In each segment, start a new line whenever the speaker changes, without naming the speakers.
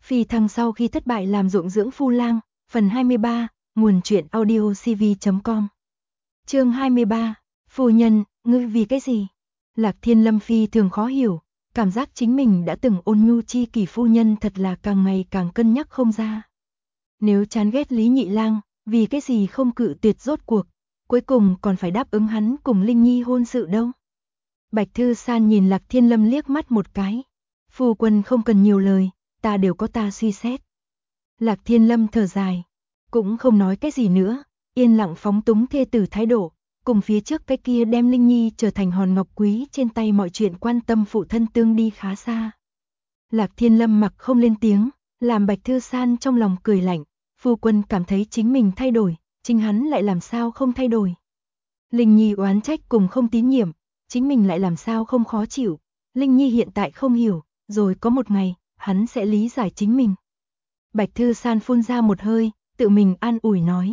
Phi thăng sau khi thất bại làm ruộng dưỡng phu lang, phần 23, nguồn truyện audio cv.com. Chương 23, phu nhân, ngươi vì cái gì? Lạc Thiên Lâm phi thường khó hiểu, cảm giác chính mình đã từng ôn nhu chi kỷ phu nhân thật là càng ngày càng cân nhắc không ra. Nếu chán ghét Lý Nhị Lang, vì cái gì không cự tuyệt rốt cuộc, cuối cùng còn phải đáp ứng hắn cùng Linh Nhi hôn sự đâu. Bạch Thư San nhìn Lạc Thiên Lâm liếc mắt một cái. Phu quân không cần nhiều lời, ta đều có ta suy xét. Lạc Thiên Lâm thở dài, cũng không nói cái gì nữa, yên lặng phóng túng thê tử thái độ, cùng phía trước cái kia đem Linh Nhi trở thành hòn ngọc quý trên tay mọi chuyện quan tâm phụ thân tương đi khá xa. Lạc Thiên Lâm mặc không lên tiếng, làm Bạch Thư San trong lòng cười lạnh, phu quân cảm thấy chính mình thay đổi, chính hắn lại làm sao không thay đổi. Linh Nhi oán trách cùng không tín nhiệm, chính mình lại làm sao không khó chịu. Linh Nhi hiện tại không hiểu, rồi có một ngày, hắn sẽ lý giải chính mình. Bạch Thư San phun ra một hơi, tự mình an ủi nói.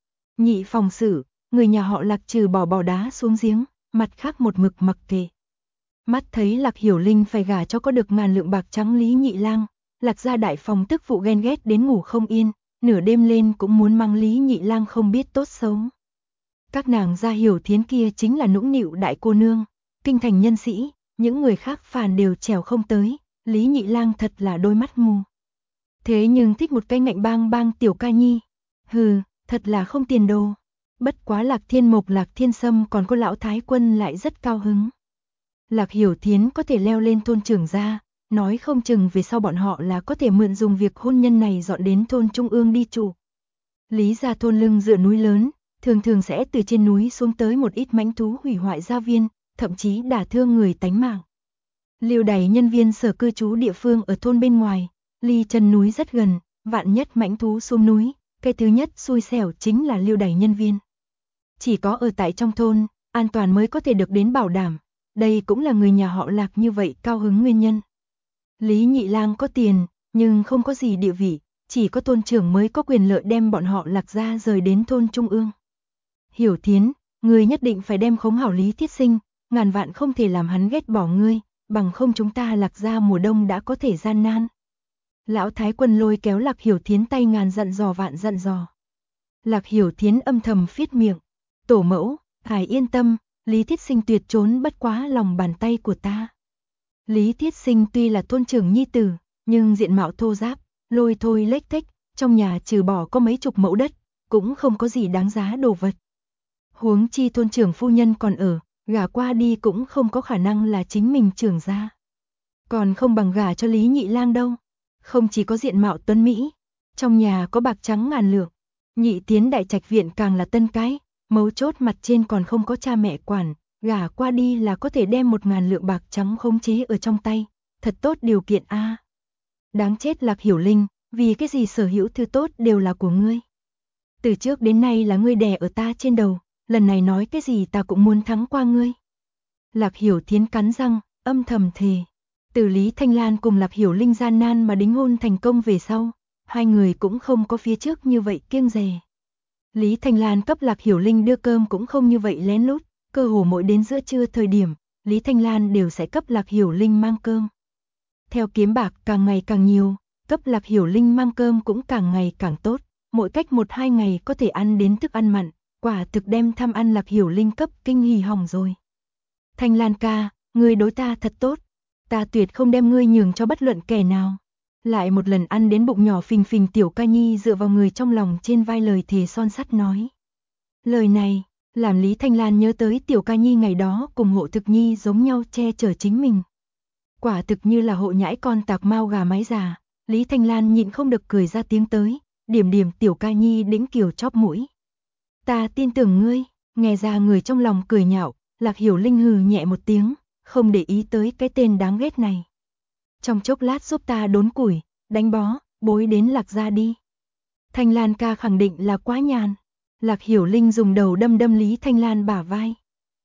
Nhị phòng xử, người nhà họ Lạc trừ bỏ đá xuống giếng, mặt khác một mực mặc kệ. Mắt thấy Lạc Hiểu Linh phải gả cho có được 1000 lượng bạc trắng Lý Nhị Lang, Lạc gia đại phòng tức phụ ghen ghét đến ngủ không yên, nửa đêm lên cũng muốn mang Lý Nhị Lang không biết tốt xấu. Các nàng gia Hiểu Thiến kia chính là nũng nịu đại cô nương, kinh thành nhân sĩ, những người khác phàn đều trèo không tới, Lý Nhị Lang thật là đôi mắt mù. Thế nhưng thích một cái ngạnh bang bang tiểu ca nhi, hừ, thật là không tiền đồ. Bất quá Lạc Thiên Mộc, Lạc Thiên Sâm còn có lão thái quân lại rất cao hứng. Lạc Hiểu Thiến có thể leo lên thôn trưởng gia, nói không chừng về sau bọn họ là có thể mượn dùng việc hôn nhân này dọn đến thôn trung ương đi trụ. Lý gia thôn lưng dựa núi lớn, thường thường sẽ từ trên núi xuống tới một ít mãnh thú hủy hoại gia viên, thậm chí đả thương người tánh mạng. Liêu đày nhân viên sở cư trú địa phương ở thôn bên ngoài, ly chân núi rất gần, vạn nhất mãnh thú xuống núi, cái thứ nhất xui xẻo chính là liêu đày nhân viên. Chỉ có ở tại trong thôn, an toàn mới có thể được đến bảo đảm, đây cũng là người nhà họ Lạc như vậy cao hứng nguyên nhân. Lý Nhị Lang có tiền, nhưng không có gì địa vị, chỉ có thôn trưởng mới có quyền lợi đem bọn họ Lạc gia rời đến thôn trung ương. Hiểu Thiến, ngươi nhất định phải đem khống hảo Lý Thiết Sinh, ngàn vạn không thể làm hắn ghét bỏ ngươi, bằng không chúng ta Lạc gia mùa đông đã có thể gian nan. Lão thái quân lôi kéo Lạc Hiểu Thiến tay ngàn dặn dò vạn dặn dò. Lạc Hiểu Thiến âm thầm phiết miệng, tổ mẫu, ngài yên tâm, Lý Thiết Sinh tuyệt trốn bất quá lòng bàn tay của ta. Lý Thiết Sinh tuy là thôn trưởng nhi tử, nhưng diện mạo thô ráp, lôi thôi lếch thếch, trong nhà trừ bỏ có mấy chục mẫu đất, cũng không có gì đáng giá đồ vật. Huống chi thôn trưởng phu nhân còn ở, gả qua đi cũng không có khả năng là chính mình trưởng gia. Còn không bằng gả cho Lý Nhị Lang đâu. Không chỉ có diện mạo tuấn mỹ, trong nhà có bạc trắng 1000 lượng, nhị tiến đại trạch viện càng là tân cái, mấu chốt mặt trên còn không có cha mẹ quản, gả qua đi là có thể đem 1000 lượng bạc trắng khống chế ở trong tay, thật tốt điều kiện a. Đáng chết Lạc Hiểu Linh, vì cái gì sở hữu thứ tốt đều là của ngươi. Từ trước đến nay là ngươi đè ở ta trên đầu, lần này nói cái gì ta cũng muốn thắng qua ngươi. Lạc Hiểu Thiến cắn răng, âm thầm thề. Từ Lý Thanh Lan cùng Lạc Hiểu Linh gian nan mà đính hôn thành công về sau, hai người cũng không có phía trước như vậy kiêng dè. Lý Thanh Lan cấp Lạc Hiểu Linh đưa cơm cũng không như vậy lén lút, cơ hồ mỗi đến giữa trưa thời điểm, Lý Thanh Lan đều sẽ cấp Lạc Hiểu Linh mang cơm. Theo kiếm bạc càng ngày càng nhiều, cấp Lạc Hiểu Linh mang cơm cũng càng ngày càng tốt, mỗi cách 1-2 ngày có thể ăn đến thức ăn mặn, quả thực đem thăm ăn Lạc Hiểu Linh cấp kinh hỉ hỏng rồi. Thanh Lan ca, ngươi đối ta thật tốt. Ta tuyệt không đem ngươi nhường cho bất luận kẻ nào. Lại một lần ăn đến bụng nhỏ phình phình tiểu ca nhi dựa vào người trong lòng trên vai lời thề son sắt nói. Lời này, làm Lý Thanh Lan nhớ tới tiểu ca nhi ngày đó cùng Hộ Thực Nhi giống nhau che chở chính mình. Quả thực như là hộ nhãi con tạc mau gà mái già, Lý Thanh Lan nhịn không được cười ra tiếng tới, điểm điểm tiểu ca nhi đĩnh kiều chóp mũi. Ta tin tưởng ngươi, nghe ra người trong lòng cười nhạo, Lạc Hiểu Linh hừ nhẹ một tiếng. Không để ý tới cái tên đáng ghét này. Trong chốc lát giúp ta đốn củi, đánh bó, bối đến Lạc gia đi. Thanh Lan ca khẳng định là quá nhàn. Lạc Hiểu Linh dùng đầu đâm đâm Lý Thanh Lan bả vai.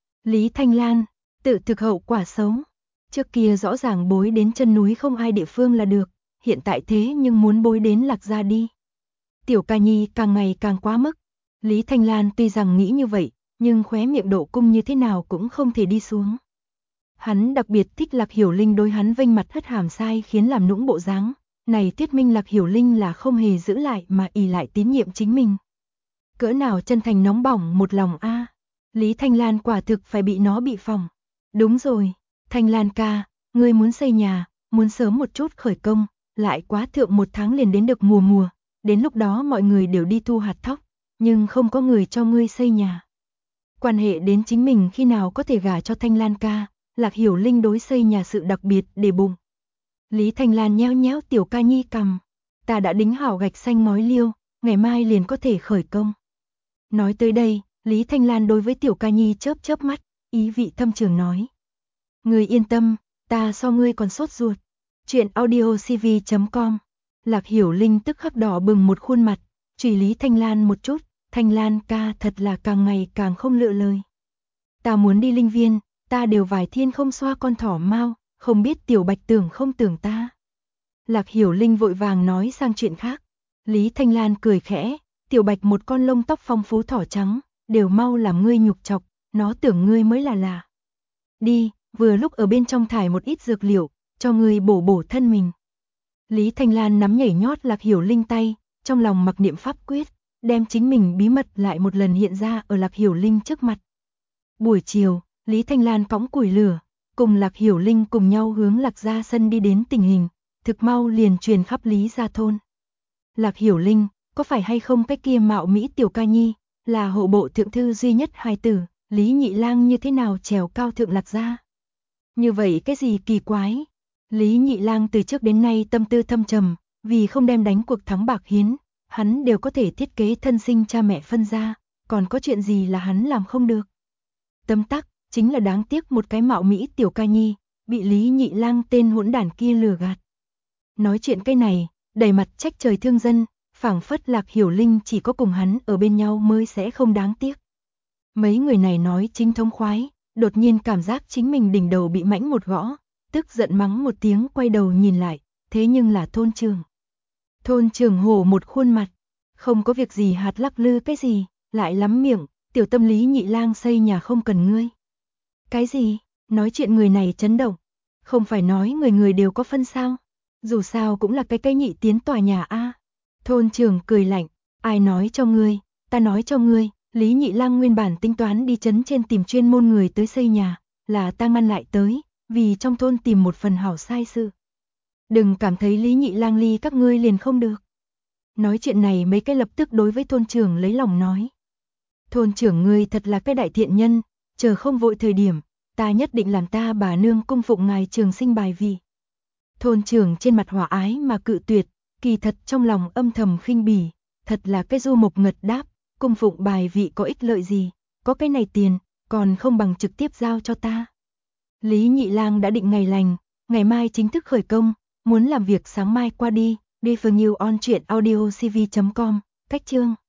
Lý Thanh Lan, tự thực hậu quả xấu. Trước kia rõ ràng bối đến chân núi không ai địa phương là được, hiện tại thế nhưng muốn bối đến Lạc gia đi. Tiểu ca nhi càng ngày càng quá mức. Lý Thanh Lan tuy rằng nghĩ như vậy, nhưng khóe miệng độ cung như thế nào cũng không thể đi xuống. Hắn đặc biệt thích Lạc Hiểu Linh đối hắn vênh mặt hất hàm sai khiến làm nũng bộ dáng, Này thuyết minh Lạc Hiểu Linh là không hề giữ lại mà ỷ lại tín nhiệm chính mình. Cỡ nào chân thành nóng bỏng một lòng a. Lý Thanh Lan quả thực phải bị nó bị phỏng. Đúng rồi, Thanh Lan ca, ngươi muốn xây nhà, muốn sớm một chút khởi công, lại quá thượng 1 tháng liền đến được mùa, đến lúc đó mọi người đều đi thu hạt thóc, nhưng không có người cho ngươi xây nhà. Quan hệ đến chính mình khi nào có thể gả cho Thanh Lan ca, Lạc Hiểu Linh đối xây nhà sự đặc biệt để bụng. Lý Thanh Lan nhéo nhéo Tiểu Ca Nhi cằm, ta đã đính hảo gạch xanh ngói liêu, ngày mai liền có thể khởi công. Nói tới đây, Lý Thanh Lan đối với Tiểu Ca Nhi chớp chớp mắt, ý vị thâm trường nói. Ngươi yên tâm, ta so ngươi còn sốt ruột. Chuyện audiocv.com. Lạc Hiểu Linh tức khắc đỏ bừng một khuôn mặt, chửi Lý Thanh Lan một chút, Thanh Lan ca thật là càng ngày càng không lựa lời. Ta muốn đi linh viên, ta đều vài thiên không xoa con thỏ mao, không biết Tiểu Bạch tưởng không tưởng ta. Lạc Hiểu Linh vội vàng nói sang chuyện khác. Lý Thanh Lan cười khẽ, Tiểu Bạch một con lông tóc phong phú thỏ trắng, đều mau làm ngươi nhục chọc, nó tưởng ngươi mới là lạ. Đi, vừa lúc ở bên trong thải một ít dược liệu, cho ngươi bổ bổ thân mình. Lý Thanh Lan nắm nhảy nhót Lạc Hiểu Linh tay, trong lòng mặc niệm pháp quyết, đem chính mình bí mật lại một lần hiện ra ở Lạc Hiểu Linh trước mặt. Buổi chiều, Lý Thanh Lan cõng củi lửa, cùng Lạc Hiểu Linh cùng nhau hướng Lạc gia sân đi đến tình hình, thực mau liền truyền khắp Lý gia thôn. Lạc Hiểu Linh, có phải hay không cái kia mạo mỹ Tiểu Ca Nhi, là hộ bộ thượng thư duy nhất hài tử, Lý Nhị Lang như thế nào trèo cao thượng Lạc gia? Như vậy cái gì kỳ quái? Lý Nhị Lang từ trước đến nay tâm tư thâm trầm, vì không đem đánh cuộc thắng bạc hiến, hắn đều có thể thiết kế thân sinh cha mẹ phân ra, còn có chuyện gì là hắn làm không được? Tấm tắc, chính là đáng tiếc một cái mạo mỹ Tiểu Ca Nhi, bị Lý Nhị Lang tên hỗn đản kia lừa gạt. Nói chuyện cái này, đầy mặt trách trời thương dân, phảng phất Lạc Hiểu Linh chỉ có cùng hắn ở bên nhau mới sẽ không đáng tiếc. Mấy người này nói chính thống khoái, đột nhiên cảm giác chính mình đỉnh đầu bị mãnh một gõ, tức giận mắng một tiếng quay đầu nhìn lại, thế nhưng là thôn trưởng. Thôn trưởng hổ một khuôn mặt, không có việc gì hạt lắc lư cái gì, lại lắm miệng, Tiểu Tâm Lý Nhị Lang xây nhà không cần ngươi. Cái gì? Nói chuyện người này chấn động, không phải nói người người đều có phân sao? Dù sao cũng là cái nhị tiến tòa nhà a. Thôn trưởng cười lạnh, ai nói cho ngươi, ta nói cho ngươi, Lý Nhị Lang nguyên bản tính toán đi trấn trên tìm chuyên môn người tới xây nhà, là ta ngăn lại tới, vì trong thôn tìm một phần hảo sai sự. Đừng cảm thấy Lý Nhị Lang ly các ngươi liền không được. Nói chuyện này mấy cái lập tức đối với thôn trưởng lấy lòng nói. Thôn trưởng ngươi thật là cái đại thiện nhân, chờ không vội thời điểm, ta nhất định làm ta bà nương cung phụng ngài trường sinh bài vị. Thôn trưởng trên mặt hòa ái mà cự tuyệt, kỳ thật trong lòng âm thầm khinh bỉ, thật là cái du mộc ngật đáp, cung phụng bài vị có ích lợi gì, có cái này tiền, còn không bằng trực tiếp giao cho ta. Lý Nhị Lang đã định ngày lành, ngày mai chính thức khởi công, muốn làm việc sáng mai qua đi, đi for new on chuyện audiocv.com, cách chương.